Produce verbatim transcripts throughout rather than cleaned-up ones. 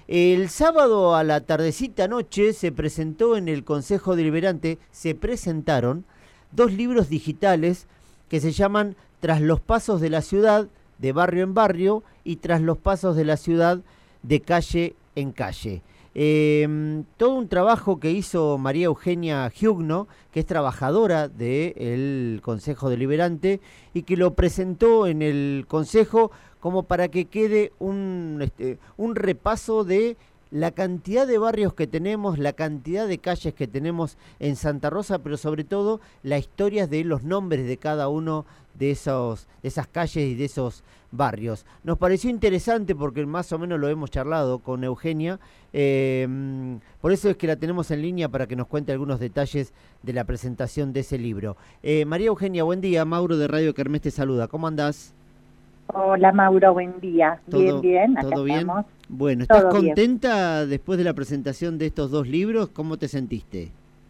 El sábado a la tardecita noche se presentó en el Consejo Deliberante, se presentaron dos libros digitales que se llaman Tras los Pasos de la Ciudad, de Barrio en Barrio, y Tras los Pasos de la Ciudad, de Calle en Calle. Eh, todo un trabajo que hizo María Eugenia Giugno, que es trabajadora del Consejo Deliberante y que lo presentó en el Consejo como para que quede un, este, un repaso de la cantidad de barrios que tenemos, la cantidad de calles que tenemos en Santa Rosa, pero sobre todo las historias de los nombres de cada uno de, esos, de esas calles y de esos barrios. Nos pareció interesante porque más o menos lo hemos charlado con Eugenia, eh, por eso es que la tenemos en línea para que nos cuente algunos detalles de la presentación de ese libro. Eh, María Eugenia, buen día. Mauro de Radio Kermés te saluda. ¿Cómo andás? Hola Mauro, buen día. Bien, bien, acá ¿todo bien? estamos. Bueno, ¿estás Todo contenta bien. después de la presentación de estos dos libros? ¿Cómo te sentiste?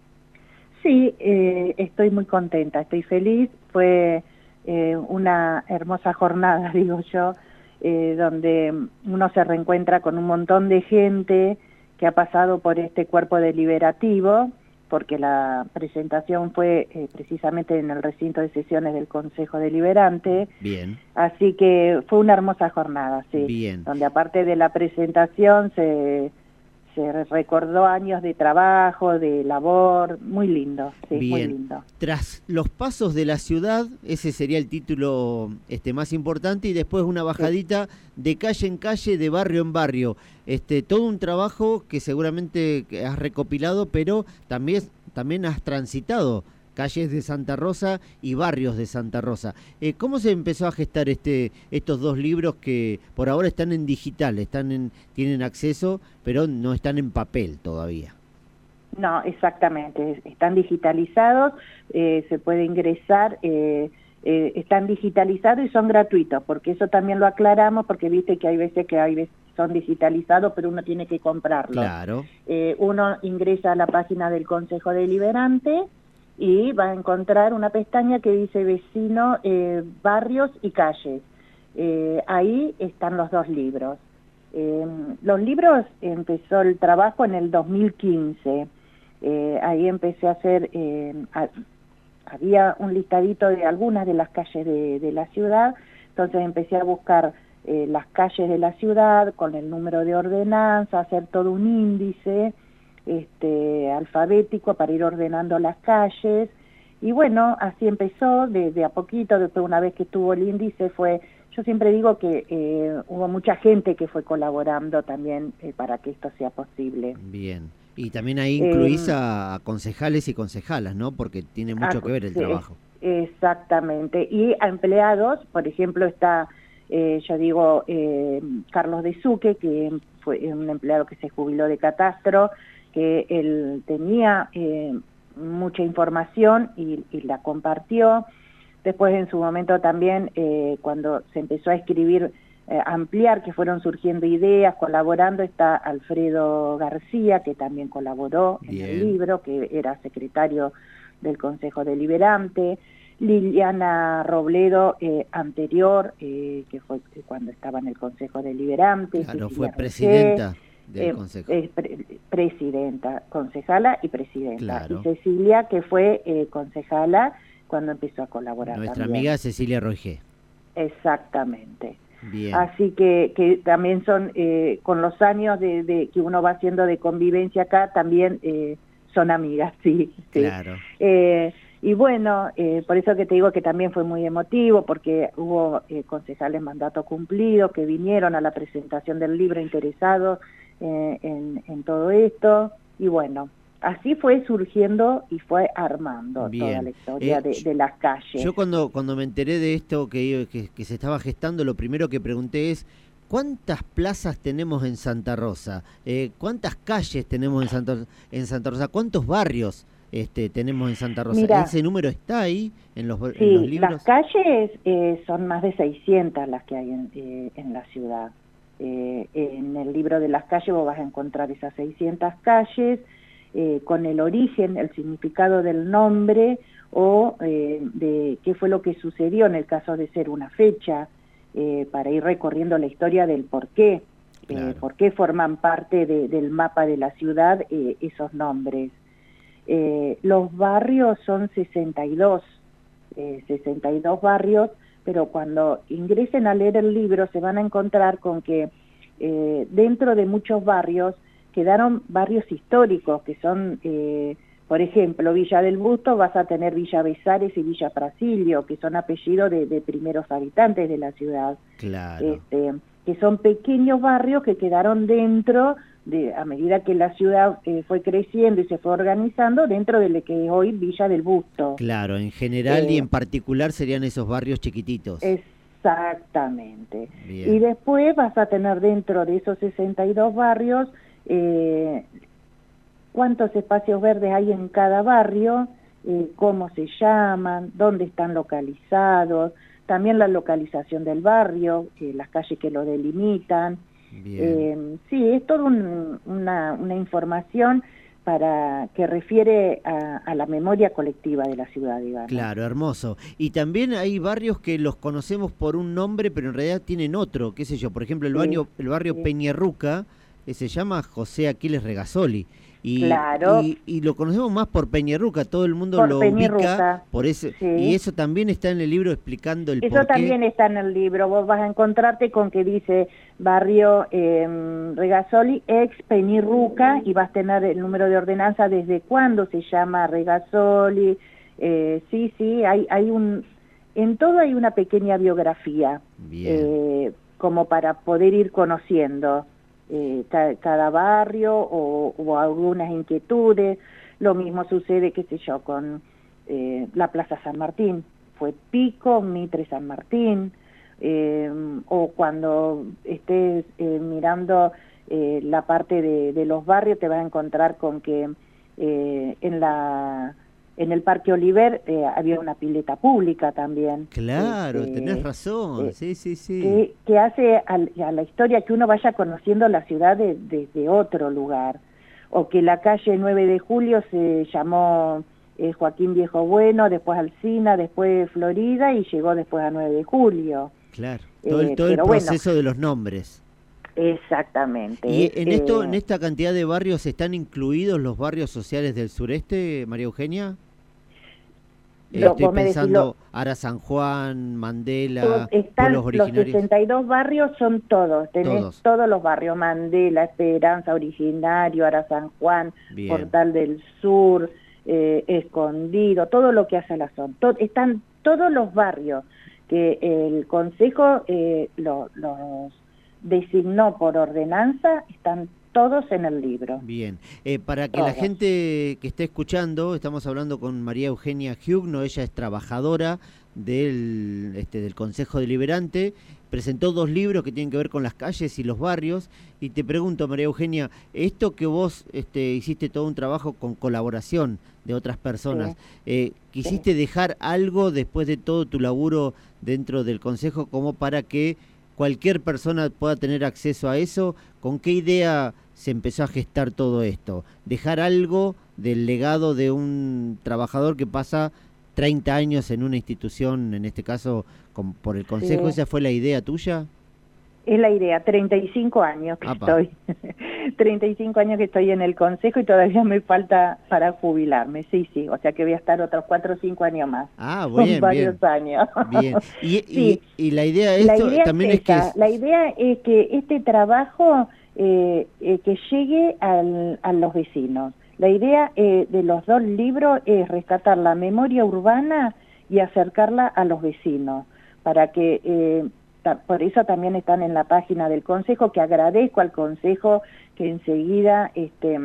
Sí, eh, estoy muy contenta, estoy feliz. Fue eh, una hermosa jornada, digo yo, eh, donde uno se reencuentra con un montón de gente que ha pasado por este cuerpo deliberativo, porque la presentación fue eh, precisamente en el recinto de sesiones del Consejo Deliberante. Bien. Así que fue una hermosa jornada, sí. Bien. Donde aparte de la presentación se, se recordó años de trabajo, de labor, muy lindo, sí, Bien. muy lindo. Tras los pasos de la ciudad, ese sería el título este más importante, y después una bajadita sí. de calle en calle, de barrio en barrio. Este, todo un trabajo que seguramente has recopilado, pero también, también has transitado calles de Santa Rosa y barrios de Santa Rosa. Eh, ¿Cómo se empezó a gestar este, estos dos libros que por ahora están en digital, están en, tienen acceso, pero no están en papel todavía? No, exactamente, están digitalizados, eh, se puede ingresar, eh, eh, están digitalizados y son gratuitos, porque eso también lo aclaramos, porque viste que hay veces que hay veces son digitalizados, pero uno tiene que comprarlos. Claro. Eh, uno ingresa a la página del Consejo Deliberante y va a encontrar una pestaña que dice vecino, eh, barrios y calles. Eh, ahí están los dos libros. Eh, los libros empezó el trabajo en el dos mil quince. Eh, ahí empecé a hacer, eh, a, había un listadito de algunas de las calles de, de la ciudad, entonces empecé a buscar eh, las calles de la ciudad con el número de ordenanza, hacer todo un índice este, alfabético para ir ordenando las calles, y bueno, así empezó, de, de a poquito. Después, una vez que tuvo el índice, fue, yo siempre digo que eh, hubo mucha gente que fue colaborando también eh, para que esto sea posible. Bien. Y también ahí incluís eh, a concejales y concejalas, ¿no? Porque tiene mucho a, que ver el sí, trabajo. Exactamente. Y a empleados, por ejemplo, está, eh, yo digo, eh, Carlos de Suque, que fue un empleado que se jubiló de Catastro, que él tenía eh, mucha información y, y la compartió. Después, en su momento también, eh, cuando se empezó a escribir, eh, ampliar, que fueron surgiendo ideas, colaborando, está Alfredo García, que también colaboró Bien. en el libro, que era secretario del Consejo Deliberante. Liliana Robledo, eh, anterior, eh, que fue cuando estaba en el Consejo Deliberante. Claro, Cecilia fue Roger, presidenta del eh, Consejo. eh, pre presidenta, concejala y presidenta. Claro. Y Cecilia, que fue eh, concejala cuando empezó a colaborar. Nuestra también. amiga Cecilia Roger. Exactamente. Bien. Así que, que también son, eh, con los años de, de que uno va haciendo de convivencia acá, también eh, son amigas, sí. sí. Claro. Eh, y bueno, eh, por eso que te digo que también fue muy emotivo, porque hubo eh, concejales mandato cumplido que vinieron a la presentación del libro interesados eh, en, en todo esto, y bueno, así fue surgiendo y fue armando Bien. toda la historia eh, de, de las calles. Yo cuando, cuando me enteré de esto que, que, que se estaba gestando, lo primero que pregunté es, ¿cuántas plazas tenemos en Santa Rosa? Eh, ¿Cuántas calles tenemos en Santa, en Santa Rosa? ¿Cuántos barrios este, tenemos en Santa Rosa? Mira, ¿ese número está ahí en los, sí, en los libros? las calles eh, son más de seiscientas las que hay en, eh, en la ciudad. Eh, en el libro de las calles vos vas a encontrar esas seiscientas calles, eh, con el origen, el significado del nombre, o eh, de qué fue lo que sucedió en el caso de ser una fecha, eh, para ir recorriendo la historia del por qué Claro. eh, por qué forman parte de, del mapa de la ciudad eh, esos nombres. Eh, los barrios son sesenta y dos, eh, sesenta y dos barrios, pero cuando ingresen a leer el libro se van a encontrar con que eh, dentro de muchos barrios quedaron barrios históricos, que son, eh, por ejemplo, Villa del Busto, vas a tener Villa Besares y Villa Prasilio, que son apellidos de, de primeros habitantes de la ciudad. Claro. Este, que son pequeños barrios que quedaron dentro, de a medida que la ciudad eh, fue creciendo y se fue organizando, dentro de lo que es hoy Villa del Busto. Claro, en general Eh, y en particular serían esos barrios chiquititos. Exactamente. Bien. Y después vas a tener dentro de esos sesenta y dos barrios, eh, cuántos espacios verdes hay en cada barrio, eh, cómo se llaman, dónde están localizados, también la localización del barrio, eh, las calles que lo delimitan. Eh, sí, es toda un, una, una información para que refiere a, a la memoria colectiva de la ciudad, digamos. Claro, hermoso. Y también hay barrios que los conocemos por un nombre, pero en realidad tienen otro, qué sé yo. Por ejemplo, el, Sí, baño, el barrio sí. Peñarruca eh, se llama José Aquiles Regasoli. Y, Claro. y, y lo conocemos más por Peñarruca, todo el mundo Por lo Peñarruca, ubica por ese, sí. y eso también está en el libro explicando el Eso por qué. también está en el libro. Vos vas a encontrarte con que dice barrio eh, Regasoli, ex Peñarruca, y vas a tener el número de ordenanza desde cuándo se llama Regasoli. Eh, sí, sí, hay, hay un, en todo hay una pequeña biografía, eh, como para poder ir conociendo eh, ca cada barrio o, o algunas inquietudes. Lo mismo sucede, qué sé yo, con eh, la Plaza San Martín. Fue Pico, Mitre, San Martín, eh, o cuando estés eh, mirando eh, la parte de, de los barrios te vas a encontrar con que eh, en la en el Parque Oliver eh, había una pileta pública también. Claro, este, tenés razón, eh, sí, sí, sí. Que, que hace a, a la historia que uno vaya conociendo la ciudad desde de, de otro lugar. O que la calle nueve de julio se llamó eh, Joaquín Viejo Bueno, después Alsina, después Florida y llegó después a nueve de julio. Claro, todo el, Eh, todo el pero bueno, proceso de los nombres. exactamente. ¿Y es, en esto, eh, en esta cantidad de barrios, están incluidos los barrios sociales del sureste, María Eugenia? Eh, lo- estoy vos me decís, pensando lo- Ara San Juan, to- Mandela, están pueblos los originarios. sesenta y dos barrios, son todos, tenés Todos. todos los barrios, Mandela, Esperanza, Originario, Ara San Juan, Bien. Portal del Sur, eh, Escondido, todo lo que hace la zona. To- están todos los barrios que el Consejo eh, lo- los designó por ordenanza, están todos en el libro. Bien, eh, para que la Todos. gente que esté escuchando, estamos hablando con María Eugenia Hugno, ella es trabajadora del, este, del Consejo Deliberante, presentó dos libros que tienen que ver con las calles y los barrios, y te pregunto, María Eugenia, esto que vos este, hiciste todo un trabajo con colaboración de otras personas, Sí. eh, ¿quisiste Sí. dejar algo después de todo tu laburo dentro del Consejo como para que cualquier persona pueda tener acceso a eso? ¿Con qué idea se empezó a gestar todo esto? ¿Dejar algo del legado de un trabajador que pasa treinta años en una institución, en este caso con, por el Consejo? Sí. ¿Esa fue la idea tuya? Es la idea, treinta y cinco años que Apa. estoy, treinta y cinco años que estoy en el Consejo y todavía me falta para jubilarme, sí, sí, o sea que voy a estar otros cuatro o cinco años más. Ah, Son bien, bien. varios años. Bien. Y, Sí. y, y la idea de La esto idea también es es que... esa, es- la idea es que este trabajo eh, eh, que llegue al, a los vecinos. La idea eh, de los dos libros es rescatar la memoria urbana y acercarla a los vecinos, para que, eh, ta- por eso también están en la página del Consejo, que agradezco al Consejo que enseguida este,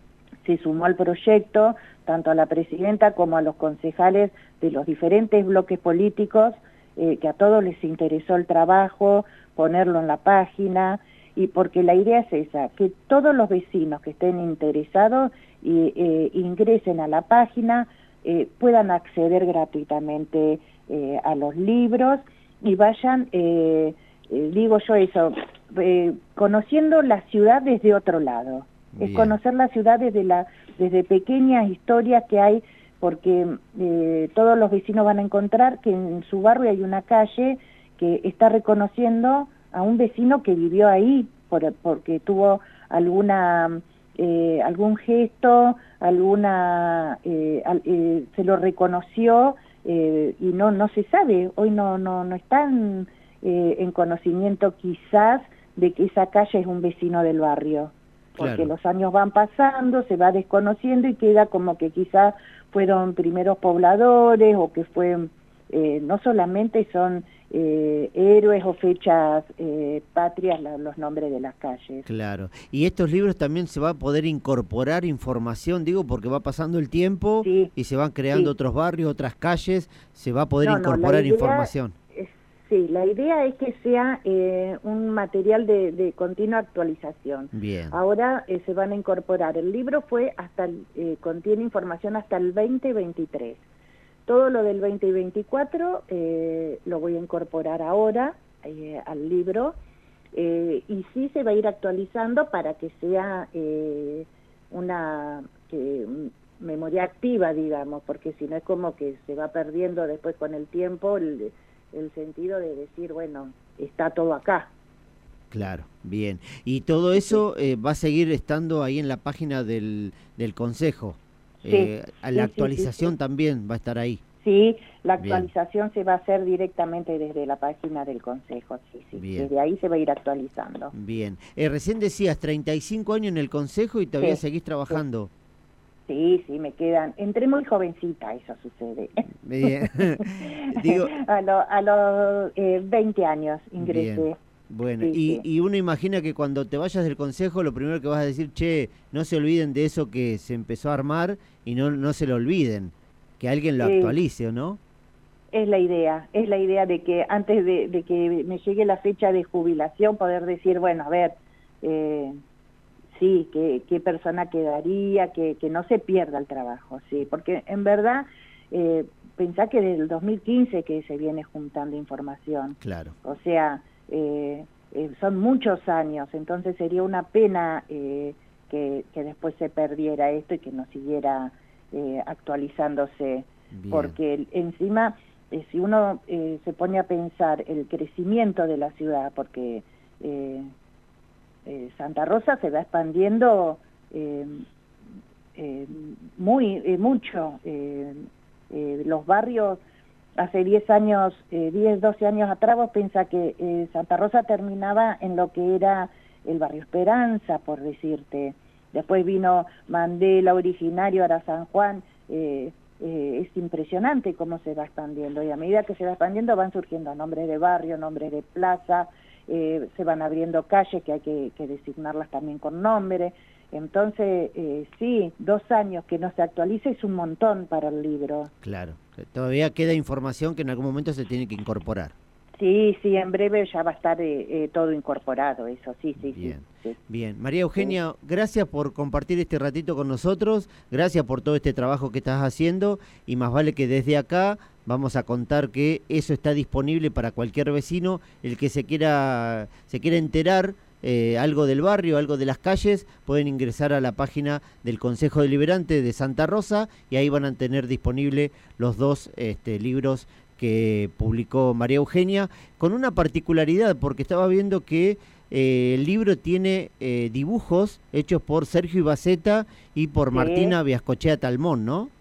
se sumó al proyecto, tanto a la presidenta como a los concejales de los diferentes bloques políticos, eh, que a todos les interesó el trabajo, ponerlo en la página, y porque la idea es esa, que todos los vecinos que estén interesados y, eh, ingresen a la página, eh, puedan acceder gratuitamente eh, a los libros y vayan, eh, eh, digo yo eso, eh, conociendo la ciudad desde otro lado. Bien. Es conocer la ciudad desde, la, desde pequeñas historias que hay, porque eh, todos los vecinos van a encontrar que en su barrio hay una calle que está reconociendo a un vecino que vivió ahí, por, porque tuvo alguna eh, algún gesto, alguna eh, al, eh, se lo reconoció eh, y no no se sabe, hoy no no no están eh, en conocimiento quizás de que esa calle es un vecino del barrio, porque claro, los años van pasando, se va desconociendo y queda como que quizás fueron primeros pobladores o que fue, eh, no solamente son eh, héroes o fechas eh, patrias la, los nombres de las calles. Claro, y estos libros también se va a poder incorporar información, digo, porque va pasando el tiempo sí, y se van creando sí, otros barrios, otras calles, se va a poder no, incorporar no, idea, información. Es, sí, la idea es que sea eh, un material de, de continua actualización. Bien. Ahora eh, se van a incorporar, el libro fue hasta el, eh, contiene información hasta el veinte veintitrés. Todo lo del veinte veinticuatro eh, lo voy a incorporar ahora eh, al libro eh, y sí se va a ir actualizando para que sea eh, una eh, memoria activa, digamos, porque si no es como que se va perdiendo después con el tiempo el, el sentido de decir, bueno, está todo acá. Claro, bien. Y todo eso eh, va a seguir estando ahí en la página del, del Consejo. Sí, eh, la sí, actualización sí, sí. también va a estar ahí. Sí, la actualización Bien. se va a hacer directamente desde la página del Consejo, sí, sí. Bien. Desde ahí se va a ir actualizando. Bien. Eh, recién decías treinta y cinco años en el Consejo y todavía sí, seguís trabajando. Sí. sí, sí, me quedan. Entré muy jovencita, eso sucede. Bien. Digo, a los a lo, eh, veinte años ingresé. Bien. Bueno, sí, y, sí. y uno imagina que cuando te vayas del Consejo, lo primero que vas a decir, che, no se olviden de eso que se empezó a armar y no, no se lo olviden, que alguien lo sí. actualice, ¿o no? Es la idea, es la idea de que antes de, de que me llegue la fecha de jubilación, poder decir, bueno, a ver, eh, sí, qué, qué persona quedaría, que, que no se pierda el trabajo, sí, porque en verdad, eh, pensá que desde el dos mil quince que se viene juntando información. Claro. O sea, eh, eh, son muchos años, entonces sería una pena eh, que, que después se perdiera esto y que no siguiera eh, actualizándose. Bien. Porque encima, eh, si uno eh, se pone a pensar el crecimiento de la ciudad, porque eh, eh, Santa Rosa se va expandiendo eh, eh, muy eh, mucho, eh, eh, los barrios. Hace diez años, eh, diez, doce años atrás, vos pensás que eh, Santa Rosa terminaba en lo que era el barrio Esperanza, por decirte. Después vino Mandela, Originario, ahora San Juan. Eh, eh, es impresionante cómo se va expandiendo. Y a medida que se va expandiendo van surgiendo nombres de barrio, nombres de plaza, eh, se van abriendo calles que hay que, que designarlas también con nombre. Entonces, eh, sí, dos años que no se actualice es un montón para el libro. Claro, todavía queda información que en algún momento se tiene que incorporar. Sí, sí, en breve ya va a estar eh, eh, todo incorporado, eso, sí, sí, bien, sí, sí. Bien, María Eugenia, sí. Gracias por compartir este ratito con nosotros, gracias por todo este trabajo que estás haciendo y más vale que desde acá vamos a contar que eso está disponible para cualquier vecino, el que se quiera, se quiera enterar Eh, algo del barrio, algo de las calles, pueden ingresar a la página del Consejo Deliberante de Santa Rosa y ahí van a tener disponible los dos este, libros que publicó María Eugenia, con una particularidad, porque estaba viendo que eh, el libro tiene eh, dibujos hechos por Sergio Ibaceta y por sí. Martina Viascochea Talmón, ¿no?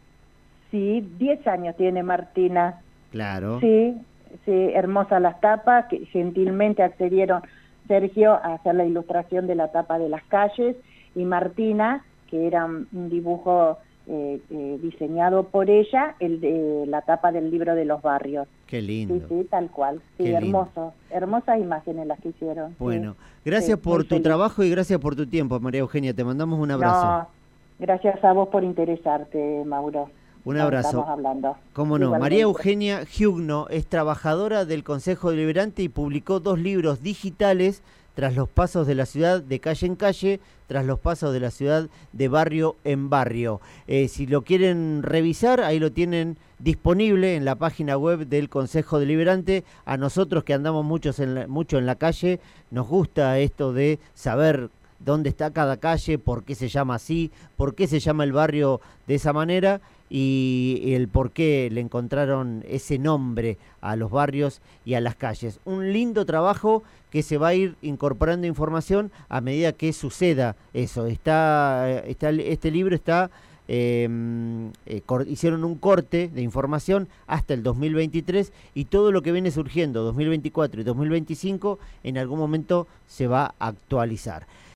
Sí, diez años tiene Martina. Claro. Sí, sí, hermosas las tapas, que gentilmente accedieron Sergio a hacer la ilustración de la tapa de las calles y Martina, que era un dibujo eh, eh, diseñado por ella, el de la tapa del libro de los barrios. Qué lindo. Sí, sí, tal cual. Sí, Qué hermoso. Hermosas imágenes las que hicieron. Bueno, sí. gracias sí, por tu feliz. trabajo y gracias por tu tiempo, María Eugenia. Te mandamos un abrazo. No, gracias a vos por interesarte, Mauro. Un abrazo. Estamos hablando. Cómo no. Igualmente. María Eugenia Giugno es trabajadora del Consejo Deliberante y publicó dos libros digitales, Tras los pasos de la ciudad de calle en calle, Tras los pasos de la ciudad de barrio en barrio. Eh, si lo quieren revisar, ahí lo tienen disponible en la página web del Consejo Deliberante. A nosotros que andamos muchos en la, mucho en la calle, nos gusta esto de saber dónde está cada calle, por qué se llama así, por qué se llama el barrio de esa manera y el por qué le encontraron ese nombre a los barrios y a las calles. Un lindo trabajo que se va a ir incorporando información a medida que suceda eso. Está, está este libro está Eh, eh, hicieron un corte de información hasta el dos mil veintitrés y todo lo que viene surgiendo dos mil veinticuatro y dos mil veinticinco en algún momento se va a actualizar.